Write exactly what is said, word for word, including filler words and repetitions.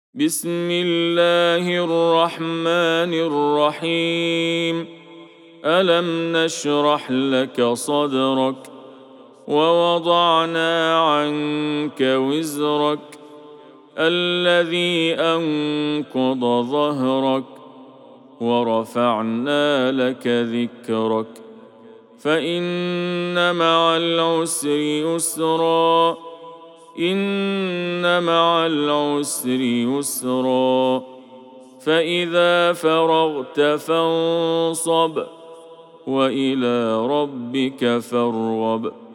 بسم الله الرحمن الرحيم. ألم نشرح لك صدرك ووضعنا عنك وزرك الذي أنقض ظهرك ورفعنا لك ذكرك فإن مع العسر يسرا إن مع العسر يسرا فإذا فرغت فانصب وإلى ربك فارغب.